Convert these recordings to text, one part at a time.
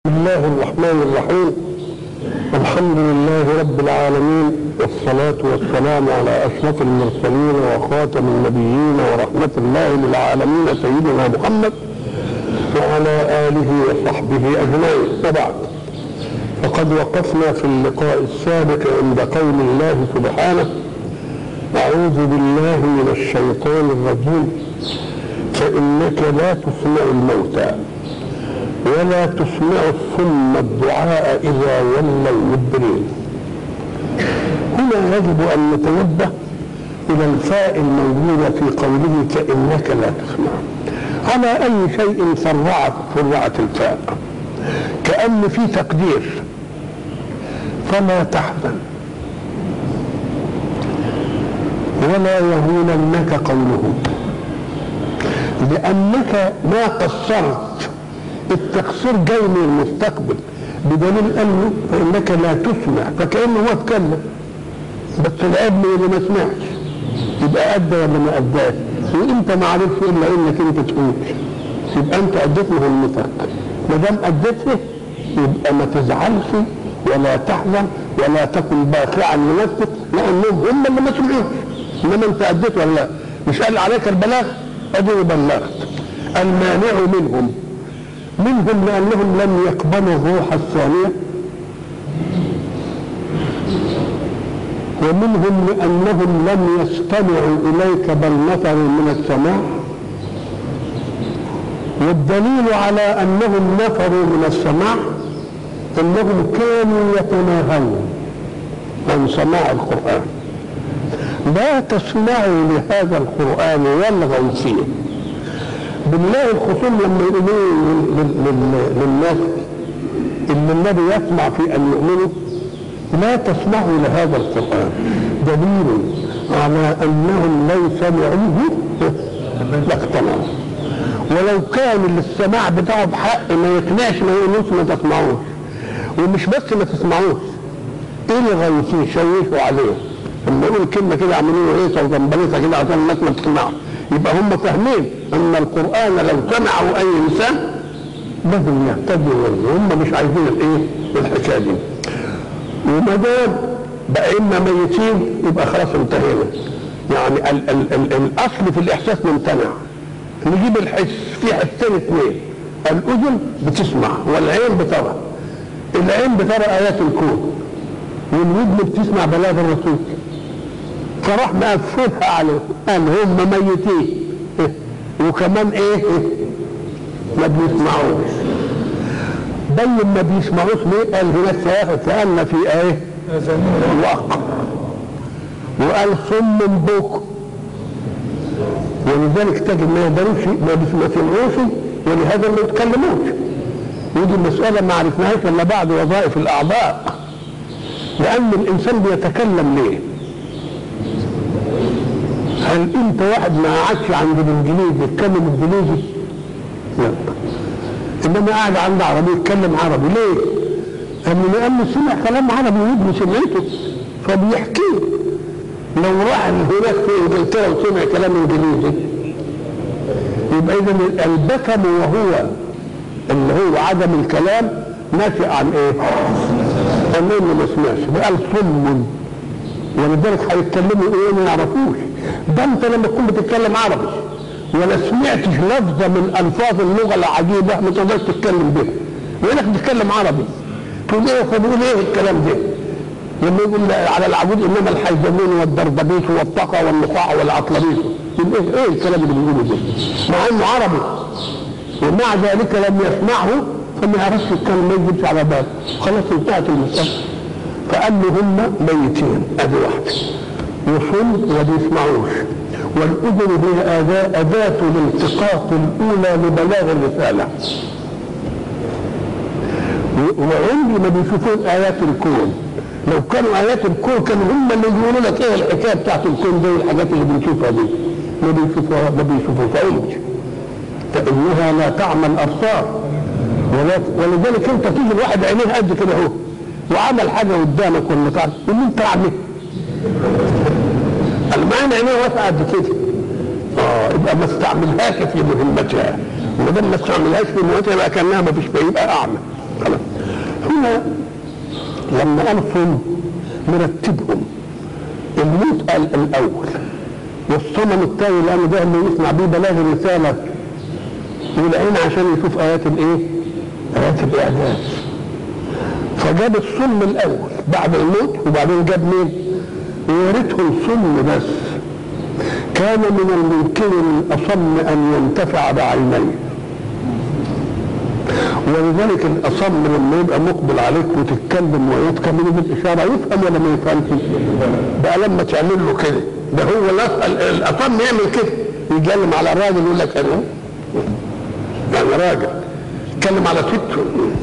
بسم الله الرحمن الرحيم. الحمد لله رب العالمين، والصلاة والسلام على أشرف المرسلين وخاتم النبيين ورحمة الله للعالمين سيدنا محمد وعلى آله وصحبه أجمعين. وبعد، فقد وقفنا في اللقاء السابق عند قول الله سبحانه: أعوذ بالله من الشيطان الرجيم، فإنك لا تسمع الموتى ولا تسمع الصم الدعاء إذا ولوا مدبرين. هنا يجب أن نتنبه إلى الفاء الموجودة في قوله فإنك لا تسمع. على أي شيء فرعت الفاء، كأن في تقدير: فلا تحزن ولا يهوننك قولهم، لأنك ما قصرت. التقصير جاي من المستقبل، بدليل انه فانك لا تسمع، فكانه هو اتكلم بس العيب من اللي ما سمعش. يبقى ادى ولا ما اداش؟ وانت ما عرفتش الا انك انت تقول، يبقى انت اديت مهمتك. ما دام اديتها يبقى ما تزعلش ولا تحزن ولا تكن باخعا لنفسك، لانهم هم اللي ما سمعوش، انما انت اديت ولا لا؟ مش قال عليك البلاغ؟ ادي بلغت. المانع منهم لأنهم لم يقبلوا الروح الثانية، ومنهم لأنهم لم يستمعوا إليك بل نفروا من السماع. والدليل على أنهم نفروا من السماع أنهم كانوا يتناهون عن سماع القرآن. لا تسمعوا لهذا القرآن والغوا فيه. بالله الخصوم لما يقولوا للناس ان النبي يسمع في ان يؤمنوا لا تسمعوا لهذا القرآن، دليل على انهم لو سمعوه لاقتنعوا. ولو كان السماع بتاعه بحق ما يقنعش ما يقولوش ما تسمعوش. ومش بس ما تسمعوش، الغوا فيه، شوشوا عليه. لما يقول كلمه كده اعملوا ايه وزنبلتها كده عشان الناس ما تسمعش، يبقى هم فاهمين ان القرآن لو سمعوا اي انسان لازم يهتدوا، هم مش عايزين الايه الحكايه دي. وما دام بقى اما ميتين يبقى خلاص انتهينا. يعني الاصل في الاحساس ممتنع. نجيب الحس، في حسين اثنين: الاذن بتسمع والعين بترى. العين بترى ايات الكون، والودن بتسمع بلاغ الرسول. فراح مقفلها عليه، قال هم ميتين وكمان ايه ما بيسمعوش. بين ما بيسمعوش ليه؟ قال هناك سألنا في ايه وقع، وقال صم بكم. ولذلك تجد ما يقدروش ما سمعوش، ولهذا ما يتكلموش. ودي المسألة ما عرفناهاش الا بعد وظائف الاعضاء. لان الانسان بيتكلم ليه؟ هل انت واحد ما قعدش عند الانجليزي يتكلم انجليزي؟ لا. انما قاعد عند عربي يتكلم عربي. ليه؟ لانه سمع كلام عربي وابنه سمعته فبيحكيه. لو راح هناك في انجلترا وسمع كلام انجليزي يبقى اذا البكم وهو اللي هو عدم الكلام ناشئ عن ايه؟ انه ما سمعش. قال صم، ولذلك هيتكلموا ايه ما يعرفوش. ده انت لما تكون بتتكلم عربي ولا سمعتش لفظه من الفاظ اللغه العجيبه ما تقدرش تتكلم بها، يقول لك بتتكلم عربي تقول ايه؟ فبيقول ايه الكلام ده؟ لما يقول على العبود انما الحيزمون والدردبيس والطقى والنقاع والعطلبيس، يقول ايه الكلام اللي بيقوله ده؟ مع انه عربي، ومع ذلك لم يسمعه فما يعرفش الكلام، ما يجيبش على باله. خلاص انتهت المساله. فقال له هم ميتين، ادي واحده، وصم وما بيسمعوش. والاذن هي اداه الالتقاط الاولى لبلاغ الرساله. وعندي ما بيشوفون ايات الكون. لو كانوا ايات الكون كانوا هم اللي يقولوا لك ايه الحكايه بتاعت الكون دي والحاجات اللي بنشوفها دي. ما بيشوفوهاش، فانها لا تعمى الابصار. ولذلك انت تيجي الواحد عينيه قد كده اهو وعمل حاجه قدامك ولا تعرف ان انت عامل المعنى عينيه واسعه قد كده، يبقى ما استعملهاش في مهمتها. وما دام ما استعملهاش في مهمتها يبقى كانها ما فيش، يبقى اعمى. هنا لما قال صم مرتبهم، الموت قال الاول، والصمم الثاني لانه ده اللي يسمع بيه بلاغ الرساله، والعين عشان يشوف ايات الايه؟ ايات الاعجاز. فجاب الصم الاول بعد الموت، وبعدين جاب مين؟ وياريته الصم بس. كان من الممكن للاصم ان ينتفع بعينيه، ولذلك الاصم لما يبقى مقبل عليك وتتكلم ويتكلم بالاشاره يفهم ولا ما يفهمش؟ بقى لما تعمل له كده، ده هو الاصم يعمل كده، يتكلم على الراجل يقول لك انا يعني راجل، يتكلم على سته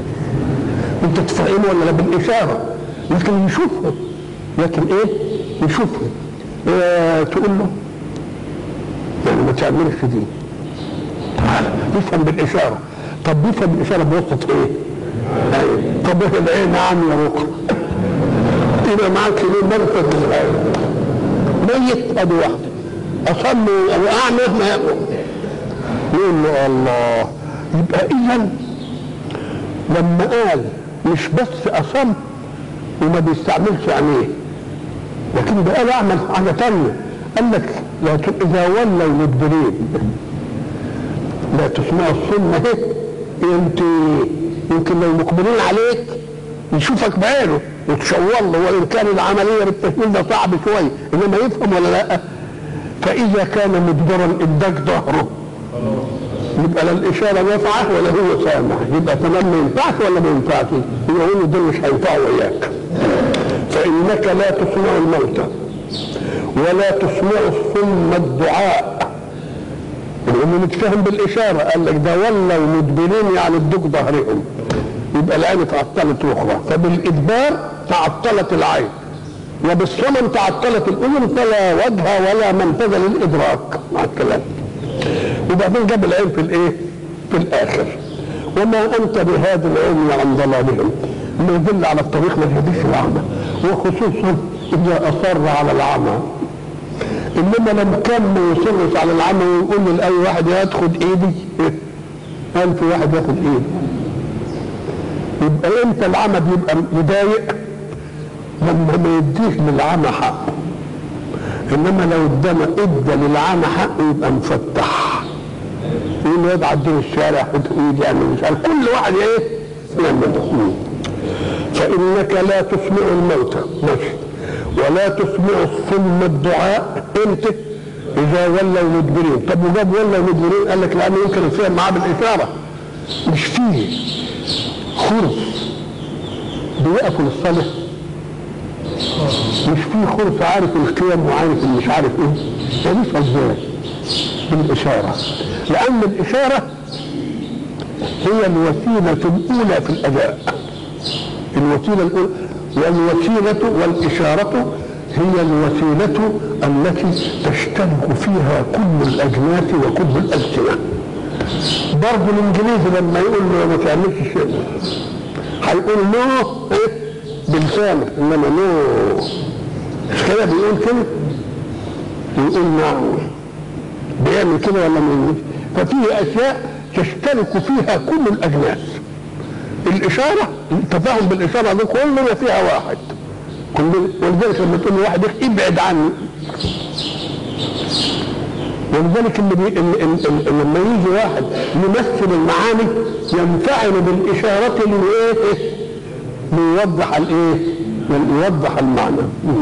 انت تفهمه ولا لا بالاشاره، لكن يشوفه، لكن ايه؟ يشوفه. تقول له يعني ما تعملش دي، تعالى يفهم بالاشاره. طب بيفهم بالاشاره بوسط ايه؟ طب العين نعم يا بكره يبقى معاك ليه مركز العين ميت ادي واحده، اصم واعمى ما يقول له الله. يبقى اذا لما قال مش بس اصم وما بيستعملش عينيه، لكن ده قال اعمل حاجه ثانيه، قال لك اذا ولوا مدبرين لا تسمع الصم اهي، انت يمكن لو مقبلين عليك يشوفك بعينه وتشور له، وان كان العمليه بالتشويه ده صعب شويه انما يفهم ولا لا. فاذا كان مدبرا اداك ظهره يبقى لا الاشاره نافعه ولا هو سامع، يبقى تمام ما ينفعش ولا ما ينفعش؟ يقول دول مش هينفعوا وياك. فانك لا تسمع الموتى ولا تسمع الصم الدعاء، لانه متفهم بالاشاره. قال لك ده ولوا مدبرين يعني ادوك ظهرهم، يبقى العين تعطلت اخرى، فبالادبار تعطلت العين، وبالصمم تعطلت الاذن، فلا وجه ولا منفذ للادراك مع الكلام. وبعدين جاب العين في الايه؟ في الاخر. وما انت بهذا العلم عن ضلالهم، ما يدل على الطريق ما يهديش الاعمى، وخصوصا اذا اصر على العمى. انما لما كان ما يصرش على العمى ويقول لاي واحد ياخد ايدي 1000 واحد ياخد ايدي، يبقى امتى العمى بيبقى مضايق؟ لما ما يديش للعمى حقه. انما لو ادى للعمى حقه يبقى مفتح، يقول له يبعد دين الشارع خد ايدي يعني مش عارف، كل واحد ايه يعمل. فانك لا تسمع الموتى ماشي، ولا تسمع الصم الدعاء انت اذا ولوا مدبرين. طب وجاب ولوا مدبرين؟ قال لك لانه يمكن يفهم معاه بالاشاره، مش فيه خرس بيقفوا للصلاه، مش فيه خرس عارف القيم وعارف مش عارف ايه، ده بيسال ازاي؟ بالاشاره، لان الاشاره هي الوسيله الاولى في الاداء، الوسيله الاولى، والوسيله والاشاره هي الوسيله التي تشترك فيها كل الاجناس وكل الالسنه. برضه الانجليزي لما يقول له ما تعملش شيء هيقول نو بلسانه، انما نو مش كده بيقول كده، يقول نعم بيعمل كده ولا ما. ففيه اشياء تشترك فيها كل الاجناس. الاشاره التفاهم بالاشاره دي كلنا فيها واحد، ولذلك لما تقول لواحد ابعد عني، ولذلك لما يجي واحد يمثل المعاني ينفعل بالاشاره ليوضح الايه؟ ليوضح المعنى.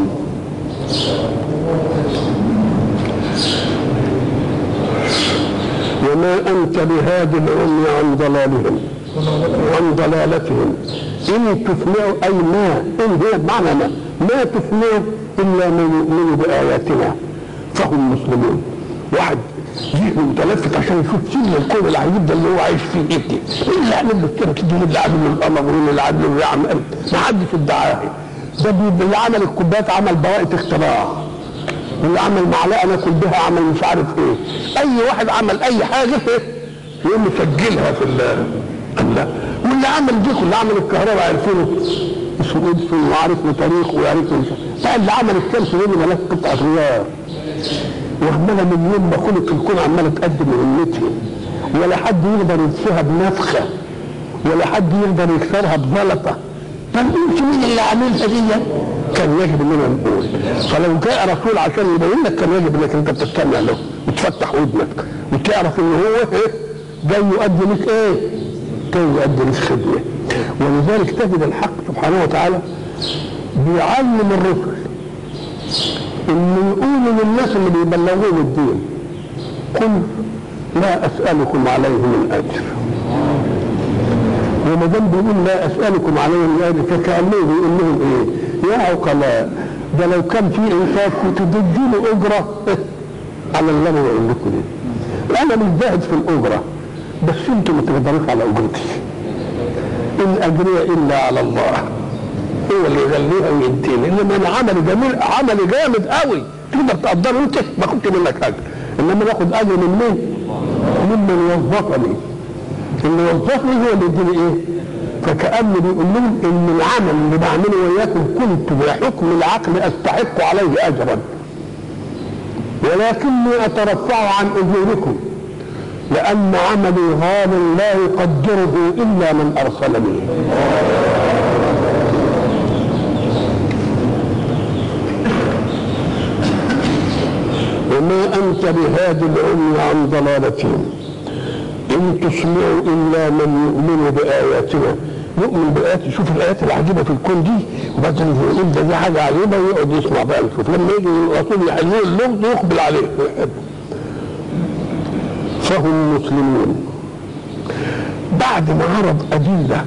وما انت بهادي العمي عن ضلالهم عن ضلالتهم ان تسمعوا، اي ما ان هي بمعنى ما تسمعوا الا من يؤمن باياتنا فهم مسلمون. واحد ذهنه متلفت عشان يشوف سن الكون العجيب ده اللي هو عايش فيه ايه، ايه اللي عامل له كده كده، اللي عامل له القمر وايه اللي عامل له يعمل، ما حدش ادعاه. ده اللي عمل الكوبايات عمل براءة اختراع، واللي عمل معلقه ناكل بها عمل مش عارف ايه، اي واحد عمل اي حاجه يقوم مسجلها في الله. واللي عمل دي كله عمل الكهرباء عارفينه اسمه ادسون وعارف له تاريخه ويعرف له، اللي عمل الشمس دي ملاك قطعه غيار، وعماله من يوم ما خلق الكون عماله تقدم مهمتها، ولا حد يقدر ينساها بنفخه، ولا حد يقدر يكسرها بزلطه، ما نقولش مين اللي عاملها دي، كان يجب اننا نقول. فلو جاء رسول عشان يبين لك كان يجب انك انت تستمع له وتفتح ودنك وتعرف ان هو ايه جاي يؤدي لك ايه؟ جاي يؤدي لك خدمه. ولذلك تجد الحق سبحانه وتعالى بيعلم الرسل انه يقولوا للناس اللي بيبلغون الدين قل لا اسالكم عليه من اجر. وما دام بيقول لا اسالكم عليه من اجر فكانه بيقول لهم ايه؟ يا عقلاء، ده لو كان في انفاق كنت تديله اجره على اللي انا بقول لكم ده. انا مش زاهد في الاجره، بس انتم ما تقدروش على اجرتي. ان اجري الا على الله، هو اللي يغليها ويديني. انما انا عملي جميل، عملي جامد قوي تقدر تقدره انت، ما كنت منك اجر، انما ناخد اجر من مين؟ ممن وظفني. اللي وظفني هو اللي يديني ايه؟ فكأنه بيقول لهم ان العمل اللي بعمله وياكم كنت بحكم العقل استحق عليه اجرا، ولكني اترفع عن اجوركم لان عملي غال لا يقدره الا من ارسلني. وما انت بهاد العمي عن ضلالتهم ان تسمعوا الا من يؤمن باياتنا. يؤمن بايات، يشوف الايات العجيبه في الكون دي وبعدين يقول ده دي حاجه عجيبه ويقعد يسمع بقى يشوف. لما يجي الرسول يحلل اللغز يقبل عليه ويحبه. فهم مسلمون بعد ما عرض ادله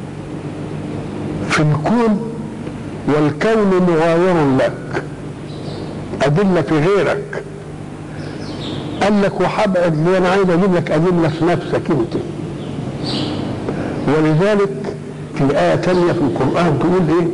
في الكون والكون مغاير لك، ادله في غيرك، قال لك وحبقت لي انا عايز اجيب لك ادله في نفسك انت. ولذلك في آية تانية في القرآن تقول ايه؟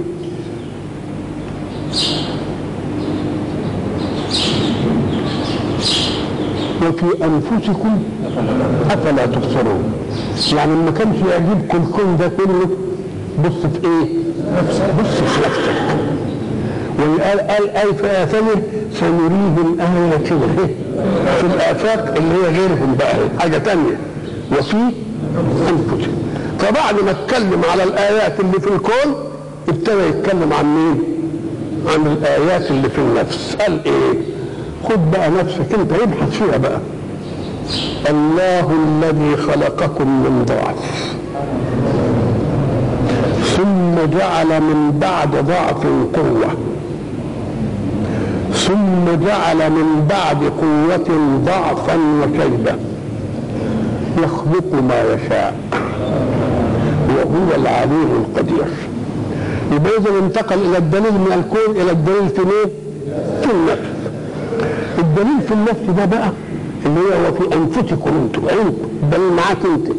وفي أنفسكم أفلا تبصرون. يعني ما كانش يعجبكم الكون ده كله، بص في ايه؟ بص في نفسك. وقال آية في آية ثانية سنريهم آياتنا في الآفاق اللي هي غيرهم بقى حاجة تانية وفي أنفسهم. فبعد ما اتكلم على الآيات اللي في الكون ابتدى يتكلم عن مين؟ عن الآيات اللي في النفس. قال ايه؟ خد بقى نفسك انت ابحث فيها بقى. الله الذي خلقكم من ضعف ثم جعل من بعد ضعف قوة ثم جعل من بعد قوة ضعفا وشيبة يخلق ما يشاء وهو العليم القدير. يبقى إذا انتقل إلى الدليل من الكون إلى الدليل في مين؟ في النفس. الدليل في النفس ده بقى اللي هو في أنفسكم انتم، الدليل معاك انت.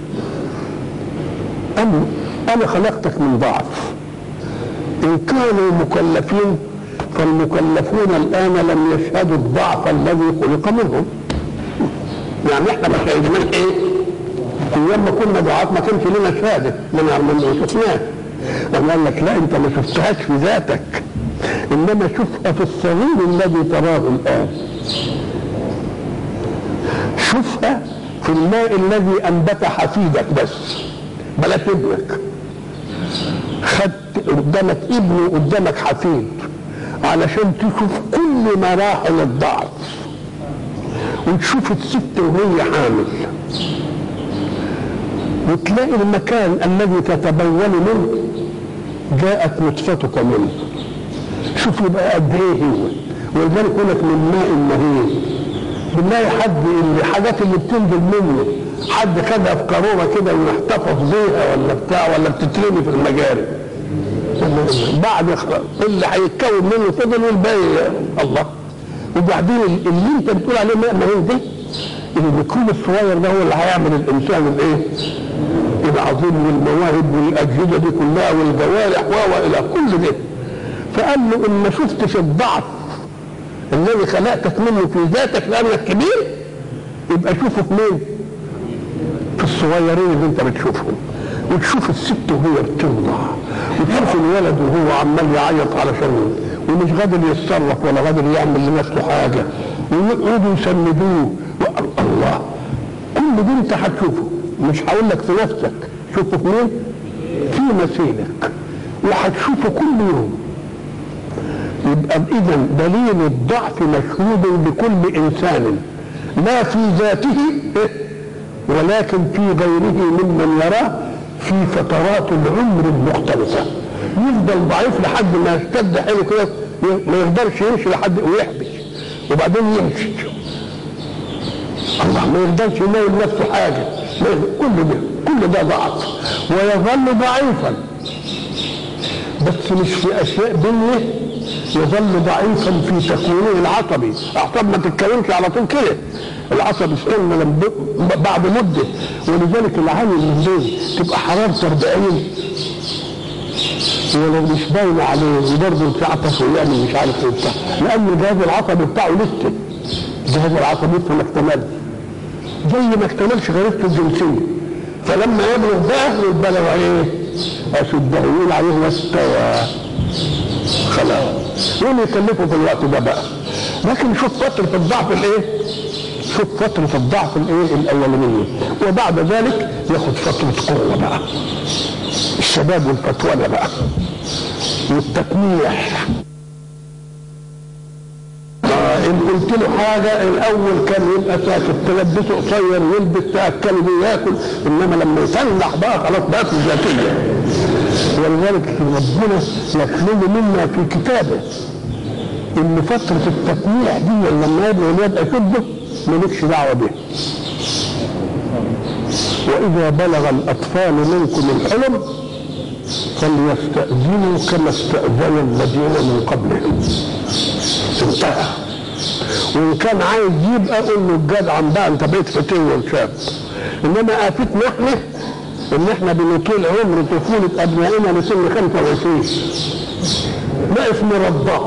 أنا خلقتك من ضعف. إن كانوا مكلفين فالمكلفون الآن لم يشهدوا الضعف الذي خلق منهم. يعني احنا ما شاهدناش ايه؟ ايام ما كنا ضعاف ما كانش لنا شهاده، ما شفناها. قال لك لا انت ما شفتهاش في ذاتك، انما شوفها في الصغير الذي تراه الان. شوفها في الماء الذي انبت حفيدك بس بلاش ابنك. خدت قدامك ابن وقدامك حفيد علشان تشوف كل مراحل الضعف، وتشوف الست وهي حامل وتلاقي المكان الذي تتبول منه جاءت نطفتك منه. شوف يبقى قد ايه هو. ولذلك يقول لك من ماء مهين. بنلاقي حد الحاجات اللي بتنزل منه حد خدها في قاروره كده ويحتفظ بيها ولا بتاع ولا بتترمي في المجاري. بعد اللي هيتكون منه فضل والباقي الله. وبعدين اللي انت بتقول عليه ماء مهين ده الميكروب الصغير ده هو اللي هيعمل الانسان الايه؟ العظيم والمواهب والاجهزه دي كلها والجوارح والى كل ده. فقال له ان ما شفتش الضعف الذي خلقتك منه في ذاتك لانك كبير يبقى شوفه في مين؟ في الصغيرين اللي انت بتشوفهم. وتشوف الست وهي بترضع وتشوف الولد وهو عمال يعيط علشان ومش قادر يتصرف ولا قادر يعمل لنفسه حاجه ويقعدوا يسندوه. الله كل ده انت هتشوفه. مش هقول لك في نفسك شوفه في مين؟ في مثيلك، وهتشوفه كل يوم. يبقى اذا دليل الضعف مشهود بكل انسان، لا في ذاته ولكن في غيره ممن يراه في فترات العمر المختلفه. يفضل ضعيف لحد ما يشتد حيله كده، ما يقدرش يمشي لحد ويحبس، وبعدين يمشي. الله ما يقدرش يناول نفسه حاجه، كل ده ضعف، ويظل ضعيفا بس مش في اشياء دنيا، يظل ضعيفا في تكوينه العصبي. اعصاب ما تتكونش على طول كده، العصب يستنى بعد مده. ولذلك العالم من دول تبقى حرارته 40 ولو مش باينه عليه وبرضه يتعطش ويعمل مش عارف ايه بتاع، لان الجهاز العصبي بتاعه لسه، الجهاز العصبي لسه ما اكتملش، زي ما اكتملش غريزته الجنسيه. فلما يبلغ بقى يبلغ ايه؟ اشده، يقول عليه واستوى، خلاص يقول يكلفه في الوقت ده بقى. لكن شوف فتره الضعف الايه؟ شوف فتره الضعف الايه؟ الاولانيه، وبعد ذلك ياخد فتره قوه بقى، الشباب والفتوانه بقى والتكميح. ان قلت له حاجه الاول كان يبقى ساكت، تلبسه قصير ويلبس تاكل وياكل، انما لما يفلح بقى خلاص بقى في ذاتيه. ولذلك ربنا يطلب منا في كتابه ان فتره التكميح دي لما يبقى الولاد اشده مالكش دعوه بها. واذا بلغ الاطفال منكم الحلم فليستأذنوا كما استأذن الذين من قبلهم. انتهى. وان كان عايز يبقى قول له الجدع بقى انت بقيت فتيه وشاب. انما افتنا احنا ان احنا بنطيل عمر طفوله ابنائنا لسن 25 نقف نرضعه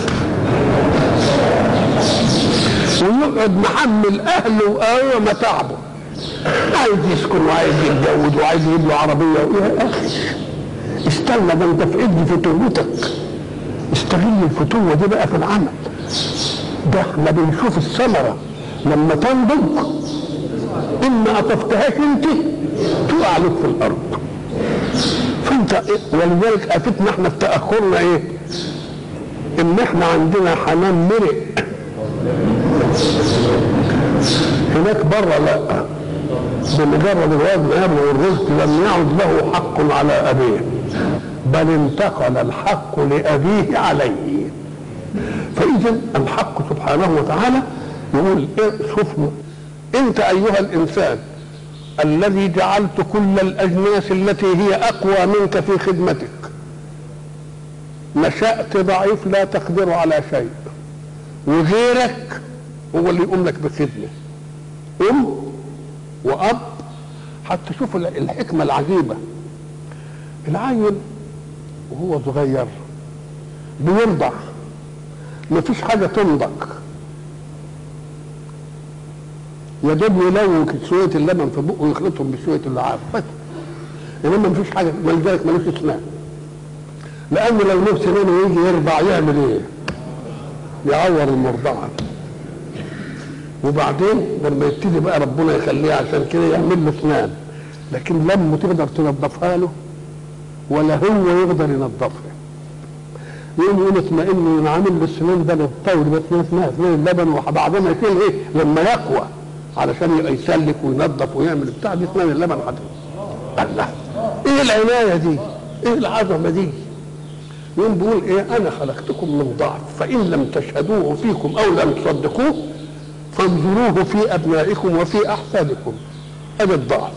ويقعد محمل اهله وايوه متاعبه، عايز يسكن وعايز يتجوز وعايز يجيب له عربيه. يا اخي استنى، ده انت في ايدي فتوتك، استغل الفتوه دي بقى في العمل. ده احنا بنشوف الثمره لما تنضج، اما اطفتهاش انت تقع لك في الارض. فانت ولذلك افتنا احنا في تاخرنا ايه؟ ان احنا عندنا حنان مرق، هناك بره لا، بمجرد الواد ما يبلغ الرزق لم يعد له حق على ابيه، بل انتقل الحق لابيه عليه. فاذا الحق سبحانه وتعالى يقول ايه؟ شوفوا انت ايها الانسان الذي جعلت كل الاجناس التي هي اقوى منك في خدمتك، نشأت ضعيف لا تقدر على شيء، وغيرك هو اللي يقوم لك بخدمه، واب. حتى شوف الحكمه العجيبه، العيل وهو صغير بيرضع مفيش حاجه تنضج، يا دوب يلوك شويه اللبن في بقه ويخلطهم بشويه اللعاب بس، انما مفيش حاجه. ولذلك ملوش اسنان، لانه لو له سنان ويجي يرضع يعمل ايه؟ يعور المرضعه. وبعدين لما يبتدي بقى ربنا يخليه عشان كده يعمل له اسنان، لكن لما تقدر تنظفها له ولا هو يقدر ينظفها. يقوم يطمئن ينعمل بالسنان ده للطول بس اسمها اسنان اللبن، وبعدين يشيل ايه؟ لما يقوى علشان يبقى يسلك وينظف ويعمل بتاع دي اسنان اللبن حضرتك. الله، ايه العنايه دي؟ ايه العظمه دي؟ يقوم بيقول ايه؟ انا خلقتكم من ضعف فان لم تشهدوه فيكم او لم تصدقوه فانظروه في ابنائكم وفي احفادكم. ادي الضعف.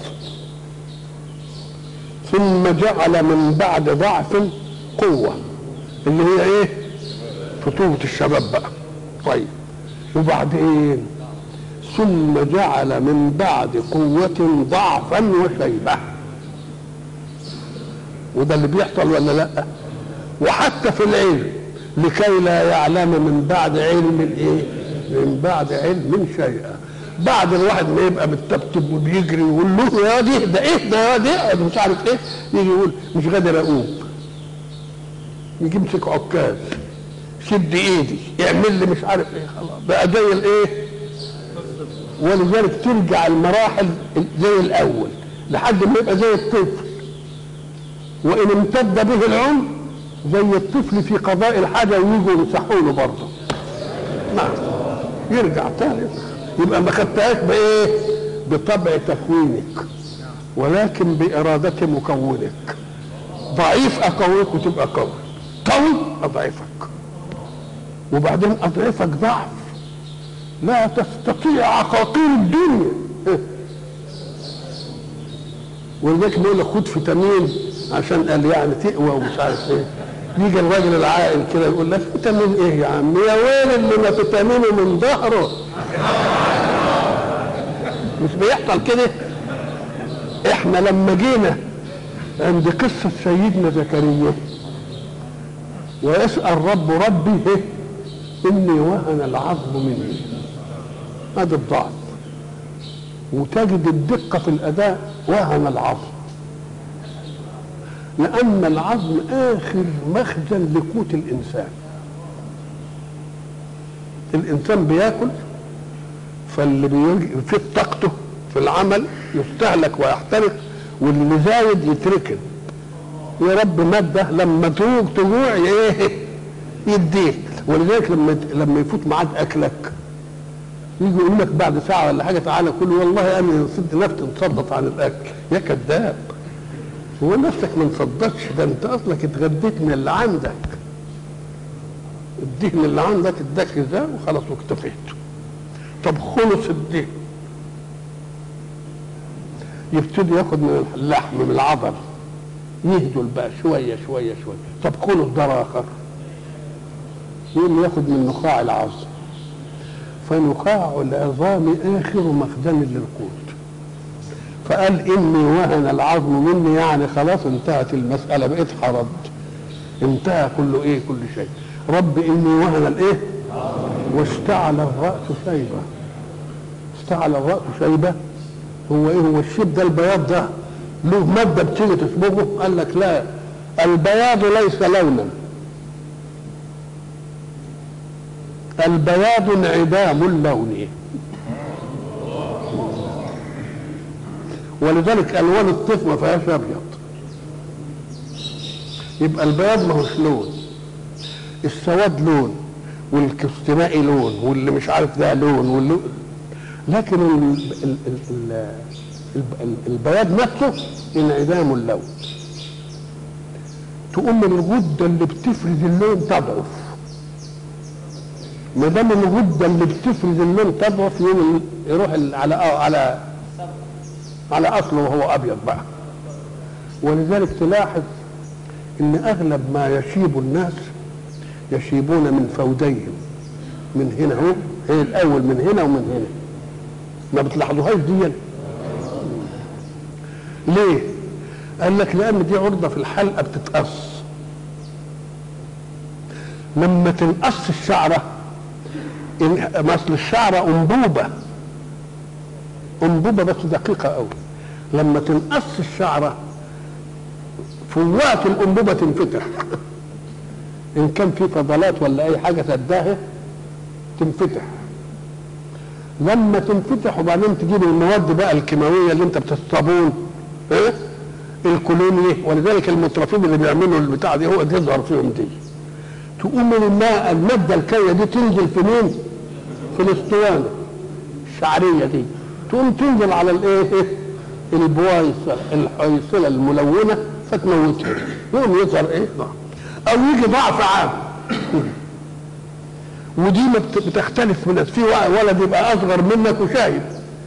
ثم جعل من بعد ضعف قوه اللي هي ايه؟ فتوة الشباب بقى. طيب وبعدين ثم جعل من بعد قوة ضعفا وشيبة، وده اللي بيحصل ولا لا؟ وحتى في العلم لكي لا يعلم من بعد علم ايه؟ من بعد علم شيئا. بعد الواحد ما يبقى متبتب وبيجري ويقول له يا دي ده ايه ده يا دي مش عارف ايه، يجي يقول مش قادر اقوم، يجي يمسك عكاز شد ايدي يعمل لي مش عارف ايه، خلاص بقى زي الايه. ولذلك ترجع المراحل زي الاول، لحد ما يبقى زي الطفل، وان امتد به العمر زي الطفل في قضاء الحاجه ويجوا يمسحوا له برضه. نعم يرجع تاني. يبقى ما خدتهاش بايه؟ بطبع تكوينك، ولكن بإرادة مكونك. ضعيف أقويك وتبقى قوي، قوي أضعفك، وبعدين أضعفك ضعف لا تستطيع عقاقير الدنيا. ولذلك بيقول لك خد فيتامين عشان قال يعني تقوى ومش عارف ايه. يجي الراجل العاقل كده يقول لك فيتامين ايه يا عم؟ يا ويل اللي ما فيتامينه من ظهره. مش بيحصل كده؟ احنا لما جينا عند قصة سيدنا زكريا ويسأل ربي ايه؟ اني وهن العظم مني، هذا الضعف، وتجد الدقة في الأداء وهن العظم، لأن العظم آخر مخزن لقوت الإنسان. الإنسان بياكل، فاللي بيفيد طاقته في العمل يستهلك ويحترق، واللي زايد يتركن. يا رب مادة لما تجوع ايه يديك. ولذلك لما يفوت ميعاد اكلك يجي يقول لك بعد ساعه ولا حاجه تعالى كل، والله انا نفسي انصدت عن الاكل. يا كذاب، هو نفسك ما انصدتش، ده انت اصلك اتغديت من اللي عندك. الدهن اللي عندك اداك غذاء وخلاص واكتفيت. طب خلص الدهن يبتدي ياخد من اللحم من العضل، يهدل بقى شويه شويه شويه. طب خلص ده اخر يقوم ياخد من نخاع العظم، فنخاع العظام اخر مخزن للقوت. فقال اني وهن العظم مني، يعني خلاص انتهت المساله، بقيت حرض، انتهى كل شيء. رب اني وهن الايه؟ واشتعل الراس شيبه. اشتعل الراس شيبه هو ايه؟ هو الشيب ده البياض ده له ماده بتيجي تصبغه؟ قال لك لا، البياض ليس لونا، البياض انعدام اللون. ولذلك الوان الطيف ما فيهاش ابيض. يبقى البياض ما هوش لون، السواد لون، والكستنائي لون، واللي مش عارف ده لون، لكن البياض نفسه انعدام اللون. تقوم الغده اللي بتفرز اللون تضعف. ما دام الغده اللي بتفرز اللون تضعف يروح على اصله وهو ابيض بقى. ولذلك تلاحظ ان اغلب ما يشيب الناس يشيبون من فوديهم، من هنا اهو، هي الاول من هنا ومن هنا. ما بتلاحظوهاش دي؟ ليه؟ قال لك لان دي عرضه في الحلقه بتتقص. لما تنقص الشعره، مثل الشعره انبوبه بس دقيقه قوي، لما تنقص الشعره فوات الانبوبه تنفتح. ان كان في فضلات ولا اي حاجه سداها تنفتح. لما تنفتح وبعدين تجيب المواد بقى الكيماويه اللي انت بتصابون ايه الكولوني، ولذلك المترفين اللي بيعملوا البتاع دي هو تظهر فيهم دي. تقوم الماده الكايه دي تنزل في مين؟ في الاسطوانه الشعريه دي، تقوم تنزل على الايه؟ البويصه الحيصله الملونه فتموتها، يقوم يظهر ايه؟ او يجي ضعف عام. ودي ما بتختلف من في ولد يبقى اصغر منك وشايب،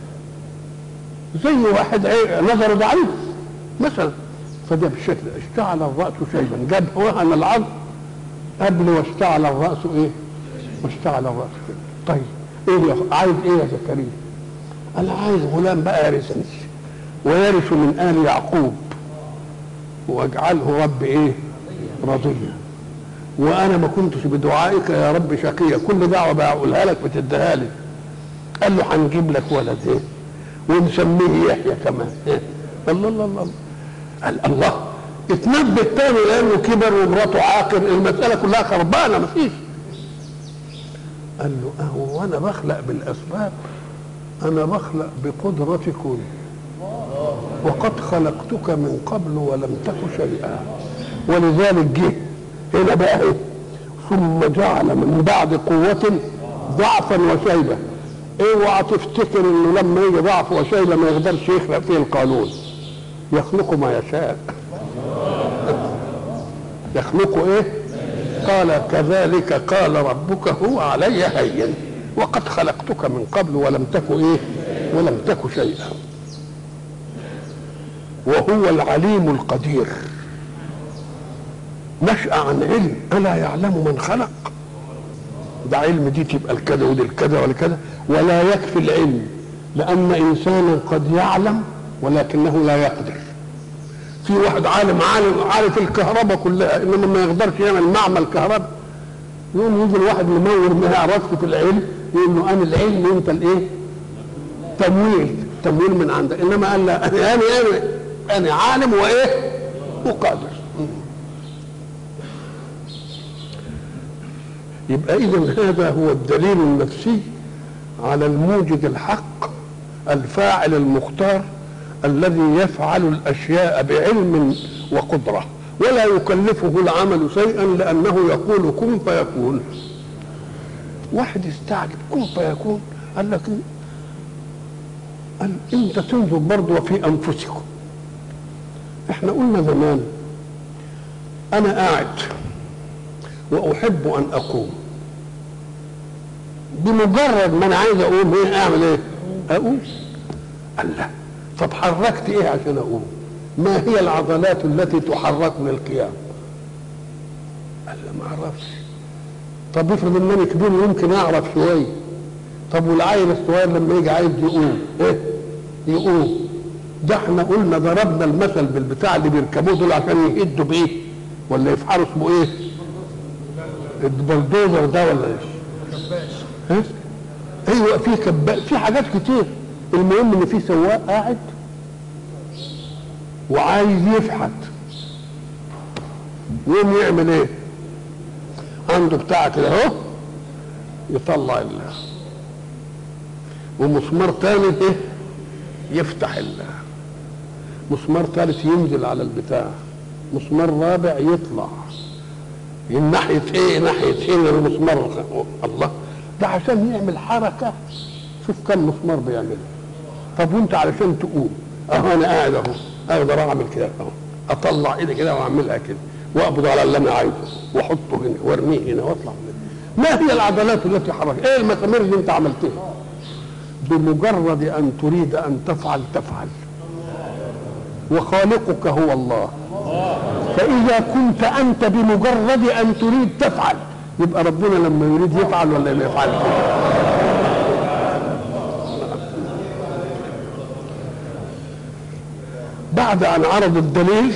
زي واحد نظره ضعيف مثلا، فده بالشكل اشتعل الراس شيبا، جاب وهن العظم قبل واشتعل الراس ايه؟ واشتعل الراس. طيب ايه عايز ايه يا زكريا؟ قال عايز غلام بقى يرثني ويرث من آل يعقوب واجعله رب ايه؟ رضيا. وانا ما كنتش بدعائك يا رب شقيا، كل دعوه بقولها لك بتديها لي. قال له هنجيب لك ولد ايه؟ ونسميه يحيى كمان. إيه؟ الله الله الله. قال الله اتنبه الثاني لانه كبر ومراته عاقر، المساله كلها خربانه ما فيش. قال له اهو انا بخلق بالاسباب، انا بخلق بقدرتكم. وقد خلقتك من قبل ولم تك شيئا. ولذلك جه هنا بقى ايه؟ ثم جعل من بعد قوة ضعفا وشيبة. اوعى تفتكر انه لما يجي ضعف وشيبة ما يقدرش يخلق فيه القانون. يخلق ما يشاء. يخلق ايه؟ قال كذلك قال ربك هو علي هين وقد خلقتك من قبل ولم تك ايه؟ ولم تك شيئا. وهو العليم القدير. نشأ عن علم ألا يعلم من خلق. ده علم دي تبقى الكذا ودي الكذا ولا كذا، ولا يكفي العلم لأن إنسانا قد يعلم ولكنه لا يقدر. في واحد عالم عارف الكهرباء كلها انما ما يقدرش يعمل معمل كهرباء. يقوم يجي الواحد ممول ما يعرفش في العلم يقول له انا العلم انت الايه؟ تمويل من عندك. انما قال لا انا عالم وايه؟ وقادر. يبقى اذا هذا هو الدليل النفسي على الموجد الحق الفاعل المختار الذي يفعل الاشياء بعلم وقدره ولا يكلفه العمل شيئا لانه يقول كن فيكون. واحد يستعجب كن فيكون، قال لك قال انت تنظر برضه في انفسكم. احنا قلنا زمان انا قاعد واحب ان اقوم، بمجرد ما انا عايز اقوم ايه اعمل ايه؟ اقوم. قال لا طب حركت ايه عشان اقوم؟ ما هي العضلات التي تحركني للقيام؟ قال لا ما اعرفش. طب افرض انني كبير يمكن اعرف شويه. طب والعيل الصغير لما يجي عايز يقوم ايه؟ يقوم. ده احنا قلنا ضربنا المثل بالبتاع اللي بيركبوه دول عشان يهدوا بايه؟ ولا يفحروا اسمه ايه؟ البلدوزر ده ولا ايش؟ كباس. ها؟ ايوه في كباس، في حاجات كتير. المهم ان في سواق قاعد وعايز يفحت، يقوم يعمل ايه؟ عنده بتاع كده اهو يطلع ومسمار تاني ايه؟ يفتح مسمار ثالث ينزل على البتاع، مسمار رابع يطلع ناحية ايه؟ ناحية هنا المسمار. الله، ده عشان يعمل حركة. شوف كم مسمار بيعملها. طب وانت علشان تقوم اهو انا قاعد اهو اقدر اعمل كده اهو، اطلع ايدي كده واعملها كده واقبض على اللي انا عايزه واحطه هنا وارميه هنا واطلع منه. ما هي العضلات التي حركت؟ ايه المسامير اللي انت عملتها؟ بمجرد ان تريد ان تفعل تفعل، وخالقك هو الله. فاذا كنت انت بمجرد ان تريد تفعل يبقى ربنا لما يريد يفعل ولا ما يفعلش؟ بعد ان عرض الدليل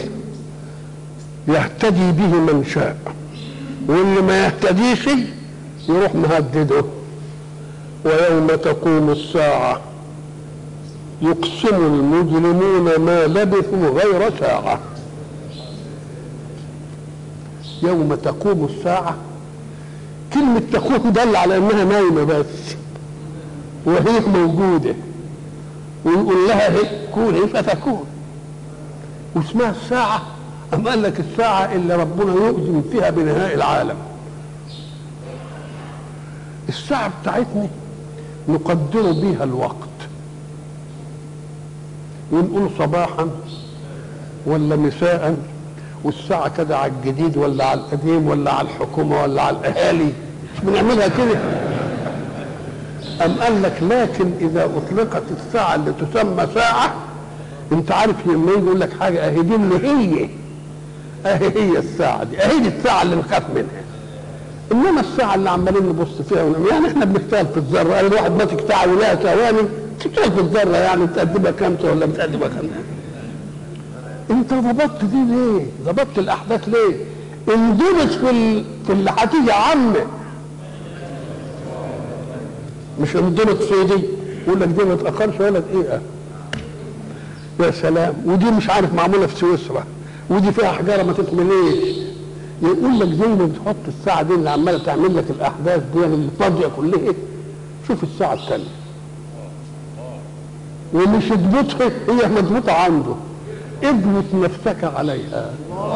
يهتدي به من شاء، واللي ما يهتديش يروح مهدده. ويوم تقوم الساعة يقسم المجرمون ما لبثوا غير ساعة. يوم تقوم الساعة، كلمة تقوم دل على انها نايمة بس وهي موجودة، ويقول لها هي كوني فتكون. واسمها الساعة، أم قال لك الساعة اللي ربنا يؤذن فيها بنهاء العالم. الساعة بتاعتنا نقدر بها الوقت، ونقول صباحا ولا مساء، والساعة كده على الجديد ولا على القديم ولا على الحكومة ولا على الأهالي، مش بنعملها كده. أم قال لك لكن إذا أطلقت الساعة اللي تسمى ساعة، أنت عارف لما يجي يقول لك حاجة أهي دي اللي هي الساعة دي، أهي دي الساعة اللي نخاف منها. إنما الساعة اللي عمالين نبص فيها يعني إحنا بنشتغل في الذرة، يعني الواحد ماسك ساعة ولها ثواني تشتغل في الذرة، يعني بتقدمها خمسة ولا بتقدمها خمسة. أنت ضبطت دي ليه؟ ضبطت الأحداث ليه؟ اندمج في اللي هتيجي عامة، مش اندمج في دي يقول لك دي ما تأخرش ولا دقيقة. يا سلام، ودي مش عارف معمولة في سويسرا، ودي فيها حجارة ما تكمليش. يقول لك زي ما بتحط الساعة دي اللي عمالة تعمل لك الأحداث دي اللي فاضية كلها، شوف الساعة الثانية ومش اضبطها، هي مضبوطه عنده. اضبط نفسك عليها.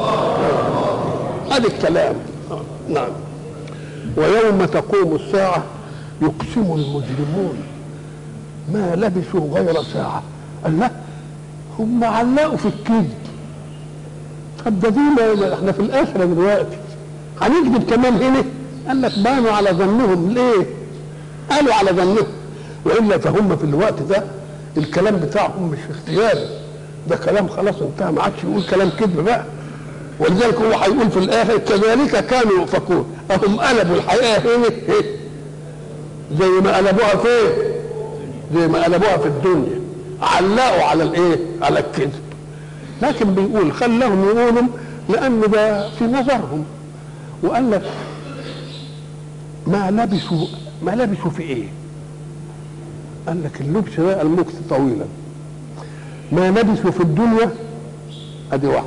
هذا الكلام. نعم. ويوم تقوم الساعه يقسم المجرمون ما لبثوا غير ساعه. قال لا، هم علقوا في الكذب. طب ده دينا احنا في الاخره دلوقتي هنكذب كمان هنا. قال لك بانوا على ظنهم. ليه؟ قالوا على ظنهم، والا فهم في الوقت ده الكلام بتاعهم مش اختياري، ده كلام خلاص انتهى، ما عادش يقول كلام كذب بقى. ولذلك هو هيقول في الاخر كذلك كانوا يؤفكون. هم قلبوا الحقيقه هنا زي ما قلبوها فين؟ زي ما قلبوها في الدنيا، علقوا على الايه؟ على الكذب. لكن بيقول خلهم يقولوا لان ده في نظرهم. وقال لك ما لبثوا في ايه؟ قال لك اللبس ده المكث طويلا. ما لبثوا في الدنيا ادي واحده.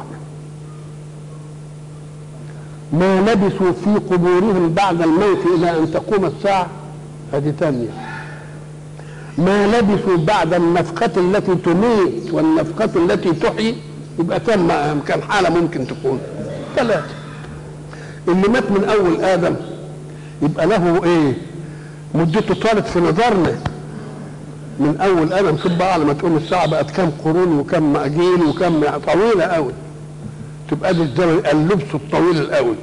ما لبثوا في قبورهم بعد الموت الى ان تقوم الساعه ادي ثانيه. ما لبثوا بعد النفخه التي تميت والنفخه التي تحيي، يبقى كان حاله ممكن تكون ثلاثه. اللي مات من اول ادم يبقى له ايه؟ مدته طالت في نظرنا من اول ادم. شوف بقى لما تقوم الساعه بقت كام قرون وكم اجيل وكم طويله قوي. تبقى دي الزمن اللبس الطويل القوي.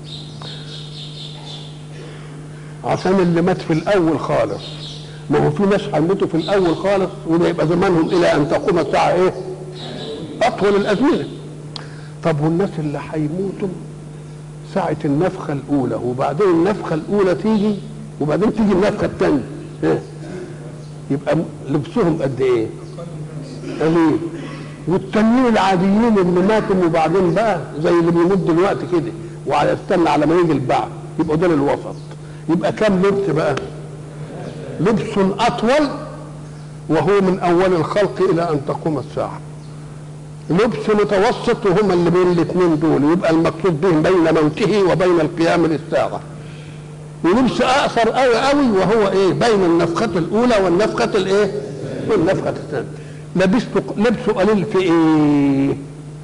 عشان اللي مات في الاول خالص، ما هو في ناس هيموتوا في الاول خالص وده يبقى زمانهم الى ان تقوم الساعه ايه؟ اطول الازمنه. طب والناس اللي هيموتوا ساعة النفخة الأولى، وبعدين النفخة الأولى تيجي وبعدين تيجي النفخة الثانية، يبقى لبسهم قد إيه؟ قليل. والتانيين العاديين اللي ماتوا وبعدين بقى زي اللي بيموت دلوقتي كده وعلى استنى على ما يجي البعث، يبقى دول الوسط. يبقى كام لبس بقى؟ لبس أطول وهو من أول الخلق إلى أن تقوم الساعة. لبس متوسط وهم اللي بين الاثنين دول، يبقى المقصود بهم بين موته وبين القيام للساعه. ولبس اقصر قوي قوي وهو ايه؟ بين النفخه الاولى والنفخه الايه؟ والنفخه الثانيه. لبسه قليل في ايه؟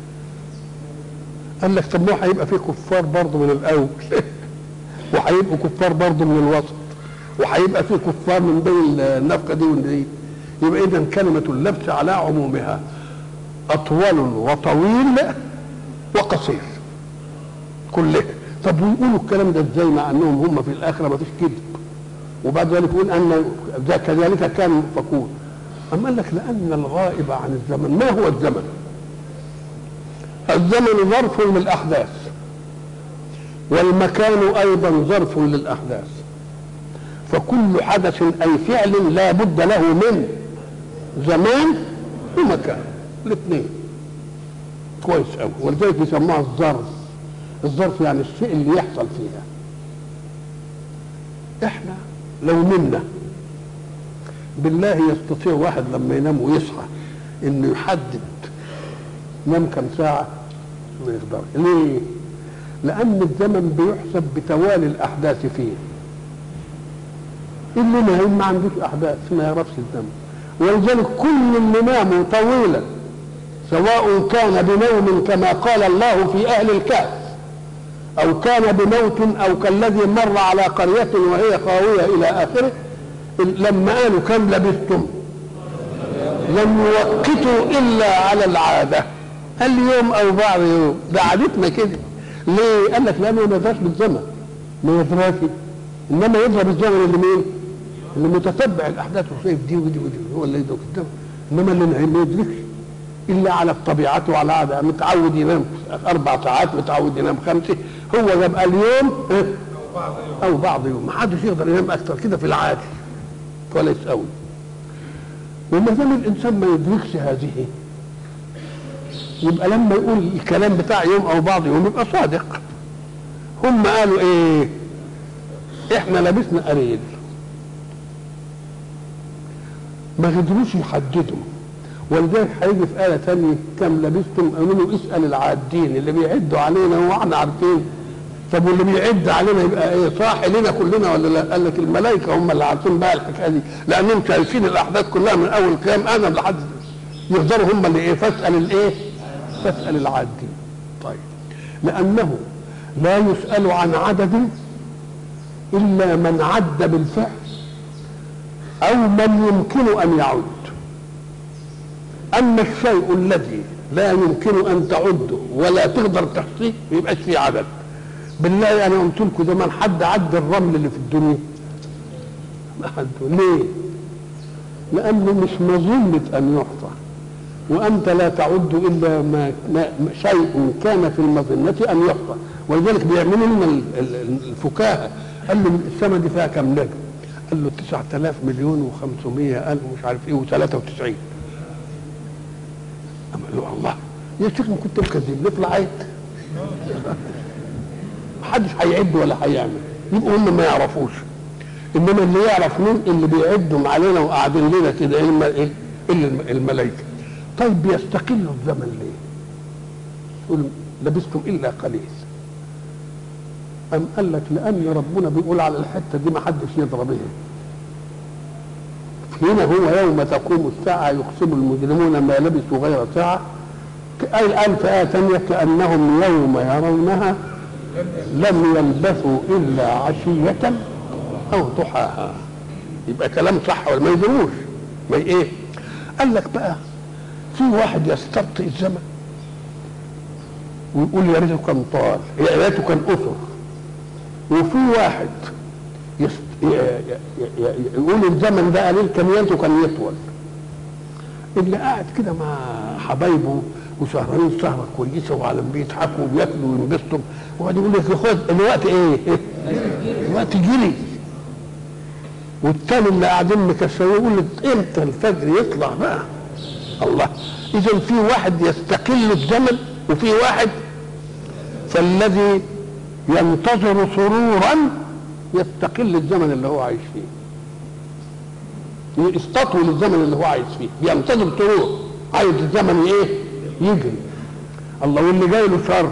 قال لك طب ما هيبقى فيه كفار برضه من الاول وهيبقوا كفار برضه من الوسط، وهيبقى فيه كفار من بين النفخه دي ودي. يبقى اذا كلمه اللبس على عمومها أطول وطويل وقصير كلها. طب ويقولوا الكلام ده ازاي مع انهم هم في الاخره ما فيش كذب؟ وبعد ذلك يقول ان كذلك كانوا يؤفكون. اما قال لك لان الغائب عن الزمن. ما هو الزمن؟ الزمن ظرف للاحداث، والمكان ايضا ظرف للاحداث. فكل حدث اي فعل لا بد له من زمان ومكان، الاثنين كويس قوي. ولذلك بيسموها الظرف. الظرف يعني الشيء اللي يحصل فيها. احنا لو نمنا بالله يستطيع واحد لما ينام ويصحى انه يحدد نام كم ساعه؟ ما يقدرش. ليه؟ لان الزمن بيحسب بتوالي الاحداث فيه. اللي نايم ما عندوش احداث ما يعرفش الزمن. ولذلك كل اللي ناموا طويلا سواء كان بنوم كما قال الله في أهل الكهف أو كان بموت أو كالذي مر على قرية وهي خاوية إلى آخره، لما قالوا كم لبثتم لم يوقتوا إلا على العادة، اليوم أو بعض يوم، ده عادتنا كده. ليه؟ قال لك لأنه ما يدراش بالزمن، ما يدراش، إنما يدرى بالزمن اللي مين؟ اللي متتبع الأحداث وشايف دي ودي ودي، هو اللي يدرك الزمن. إنما اللي ما يدركش إلا على الطبيعة وعلى عادة، متعود ينام 4 ساعات، متعود ينام 5، هو يبقى اليوم أو بعض يوم، ما حدش يقدر ينام أكثر كده في العادي كويس قوي. وما دام الإنسان ما يدركش هذه، يبقى لما يقول الكلام بتاع يوم أو بعض يوم يبقى صادق. هم قالوا إيه؟ إحنا لبسنا قليل، ما قدروش يحددوا. ولذلك هيجي في آية ثانية كم لبثتم؟ قالوا له اسأل العادين اللي بيعدوا علينا واحنا عارفين طب واللي بيعد علينا يبقى ايه؟ صاحي لنا كلنا ولا لا؟ قال لك الملائكه هم اللي عارفين بقى الحكايه دي، لانهم شايفين الاحداث كلها من اول قيام ادم لحد يقدروا هم اللي ايه؟ فاسال الايه؟ فاسال العادين. طيب لانه لا يسال عن عدد الا من عد بالفعل او من يمكن ان يعد. اما الشيء الذي لا يمكن ان تعده ولا تقدر تحصيه ما يبقاش فيه عدد. بالله انا قلت لكم زمان حد عد الرمل اللي في الدنيا؟ ما حد. ليه؟ لانه مش مظنه ان يحصى، وانت لا تعد الا ما شيء كان في المظنه ان يحصى. ولذلك بيعملوا لنا الفكاهه. قال له السماء دي فيها كم نجم؟ قال له 9000 مليون و500 الف ومش عارف ايه و93. قال له الله يا شيخ كنت مكذب، نطلع عيد. محدش هيعد ولا هيعمل، يبقوا هم ما يعرفوش. انما اللي يعرف مين؟ اللي بيعدهم علينا وقاعدين لنا كده الا الملائكه. طيب بيستقلوا الزمن ليه؟ يقول لبثتم الا قليل. أم قال لك لأن ربنا بيقول على الحتة دي ما حدش يضرب بها. هنا هو يوم تقوم الساعة يقسم المجرمون ما لبثوا غير ساعة. أي الآن في آية ثانية كأنهم يوم يرونها لم يلبثوا إلا عشية أو ضحاها. يبقى كلام صح ولا ما يدروش؟ ما إيه؟ قال لك بقى في واحد يستبطئ الزمن ويقول يا ريته كان طال، يا ريته كان قصر. وفي واحد يقول الزمن ده قليل كميته كان يطول. اللي قاعد كده مع حبايبه وسهرانين سهره كويسه وعالم بيضحكوا وبياكلوا وينبسطوا، وبعد يقول لك خد الوقت ايه؟ الوقت جري. والتاني اللي قاعدين مكسرين يقول لك امتى الفجر يطلع بقى؟ الله. اذا في واحد يستقل الزمن وفي واحد، فالذي ينتظر سرورا يستقل الزمن اللي هو عايش فيه، يستطول الزمن اللي هو عايش فيه، بينتظر سرور، عايز الزمن ايه؟ يجري. الله. واللي جاي له شر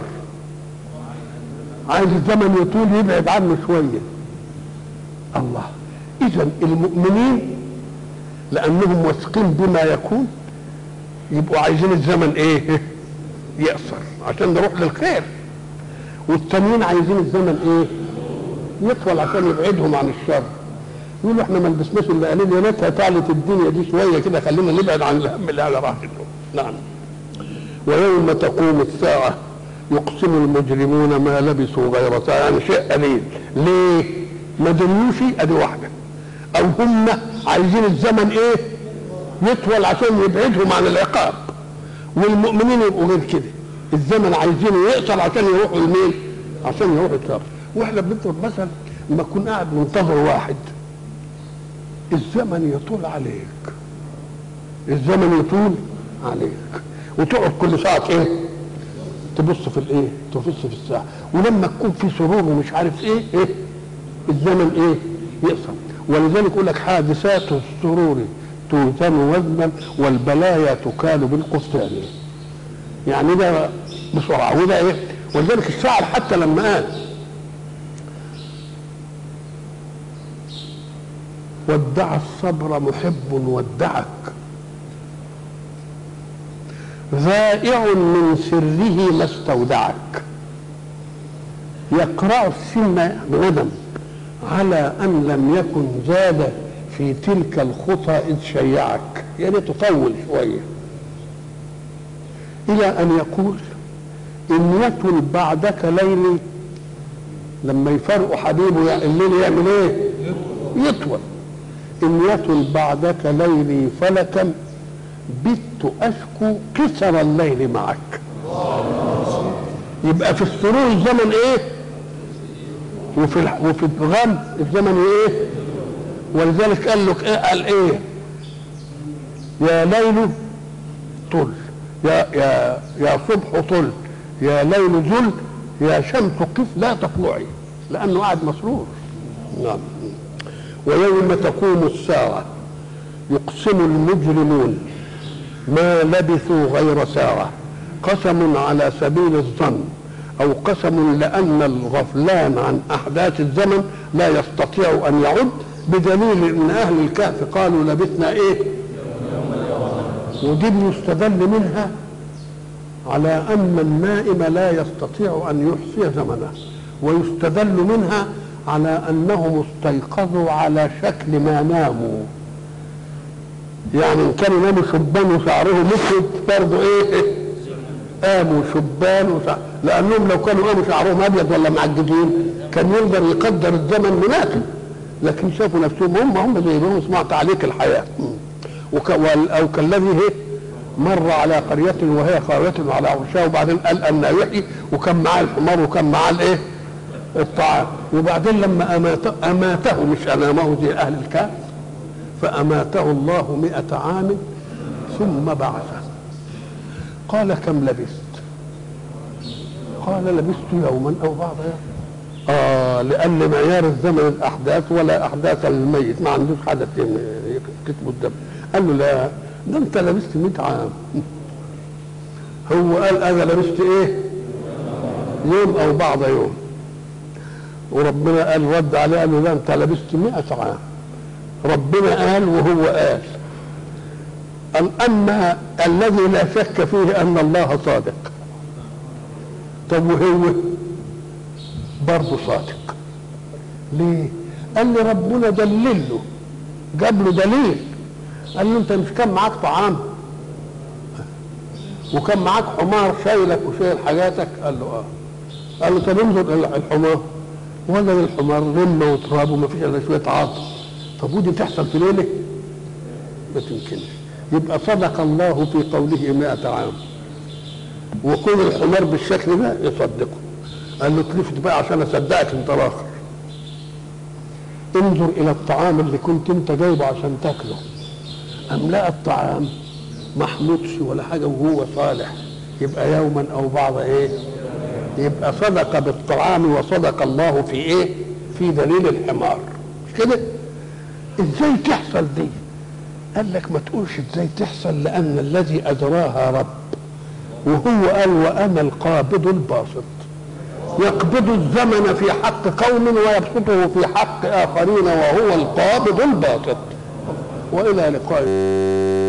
عايز الزمن يطول يبعد عنه شويه. الله. اذا المؤمنين لانهم واثقين بما يكون يبقوا عايزين الزمن ايه؟ يقصر عشان نروح للخير. والتانيين عايزين الزمن ايه؟ يطول عشان يبعدهم عن الشر. يقولوا احنا ما لبسناش الا قليل، يا ريتها تعلت الدنيا دي شويه كده، خلينا نبعد عن الهم اللي على راحتنا. نعم. ويوم تقوم الساعه يقسم المجرمون ما لبثوا غير ساعه، يعني شيء قليل. ليه؟ ما دنيوش ادي واحده، او هم عايزين الزمن ايه؟ يطول عشان يبعدهم عن العقاب. والمؤمنين يبقوا غير كده، الزمن عايزينه يقصر عشان يروحوا لمين؟ عشان يروحوا الشر. واحنا بنضرب مثلا لما تكون قاعد منتظر واحد الزمن يطول عليك، الزمن يطول عليك، وتقعد كل ساعه ايه؟ تبص في الايه؟ تبص في الساعه. ولما تكون في سرور ومش عارف ايه الزمن ايه؟ يقصر. ولذلك يقول لك حادثات السرور توزن وزنا والبلايا تكال بالقسطان. يعني ده بسرعه وده ايه؟ ولذلك الشاعر حتى لما قال ودع الصبر محب ودعك ذائع من سره ما استودعك، يقرع السن بندم على ان لم يكن زاد في تلك الخطى اذ شيعك. يعني تطول شويه الى ان يقول ان يطول بعدك ليلي. لما يفرقوا حبيبه الليل يعمل ايه؟ يطول. ان يطول بعدك ليلي فلكا بت اشكو كسر الليل معك. يبقى في السرور الزمن ايه؟ وفي الغم الزمن ايه؟ ولذلك قال لك ايه؟ قال ايه؟ يا ليل طل، يا صبح طل، يا ليل ذل، يا شمس قف لا تطلعي، لانه قاعد مسرور. نعم. ويوم تقوم الساعه يقسم المجرمون ما لبثوا غير ساعه، قسم على سبيل الظن أو قسم لأن الغفلان عن أحداث الزمن لا يستطيع أن يعد، بدليل أن أهل الكهف قالوا لبثنا إيه؟ ودي يستدل منها على أن النائم لا يستطيع أن يحصي زمنه، ويستدل منها على أنهم استيقظوا على شكل ما ناموا. يعني إن كانوا ناموا شبان وشعرهم مسود برضه إيه؟ قاموا شبان لأنهم لو كانوا قاموا شعرهم أبيض ولا معجبين كان يقدر يقدر الزمن مناسب، لكن شافوا نفسهم هم زي ما اسمها تعليق الحياة. أو كالذي هي مر على قرية وهي خاوية على عرشها، وبعدين قال أن يحيي، وكان معاه الحمار وكان معاه الإيه؟ الطعام، وبعدين لما أماته مش أنامه زي أهل الكهف، فأماته الله 100 عام ثم بعثه. قال كم لبثت؟ قال لبثت يوما أو بعض يوم. لأن معيار الزمن الأحداث ولا أحداث الميت، ما عندوش حدث كتبه الدم. قال له لا، ده أنت لبثت 100 عام. هو قال أنا لبثت إيه؟ يوم أو بعض يوم. وربنا قال رد عليه قال له لا، أنت لبثت 100 عام. ربنا قال وهو قال. أما الذي لا شك فيه أن الله صادق. طب وهو برضه صادق. ليه؟ قال لي ربنا دلله، جاب له دليل. قال له أنت مش كان معاك طعام وكان معاك حمار شايلك وشايل حاجاتك؟ قال له قال له طب انظر إلى الحمار، ولا الحمار رمه وتراب وما فيش الا شويه عظم. طب ودي تحصل في ليله؟ ما تمكنش. يبقى صدق الله في قوله 100 عام، وكون الحمار بالشكل ده يصدقه. قال له تلفت بقى عشان اصدقك انت الاخر. انظر الى الطعام اللي كنت انت جايبه عشان تاكله، ام لا الطعام محمودش ولا حاجه وهو صالح، يبقى يوما او بعض ايه؟ يبقى صدق بالطعام وصدق الله في ايه؟ في دليل الحمار. مش كده؟ ازاي تحصل دي؟ قال لك ما تقولش ازاي تحصل، لان الذي اجراها رب، وهو قال وانا القابض الباسط، يقبض الزمن في حق قوم ويبسطه في حق اخرين، وهو القابض الباسط. والى لقاء.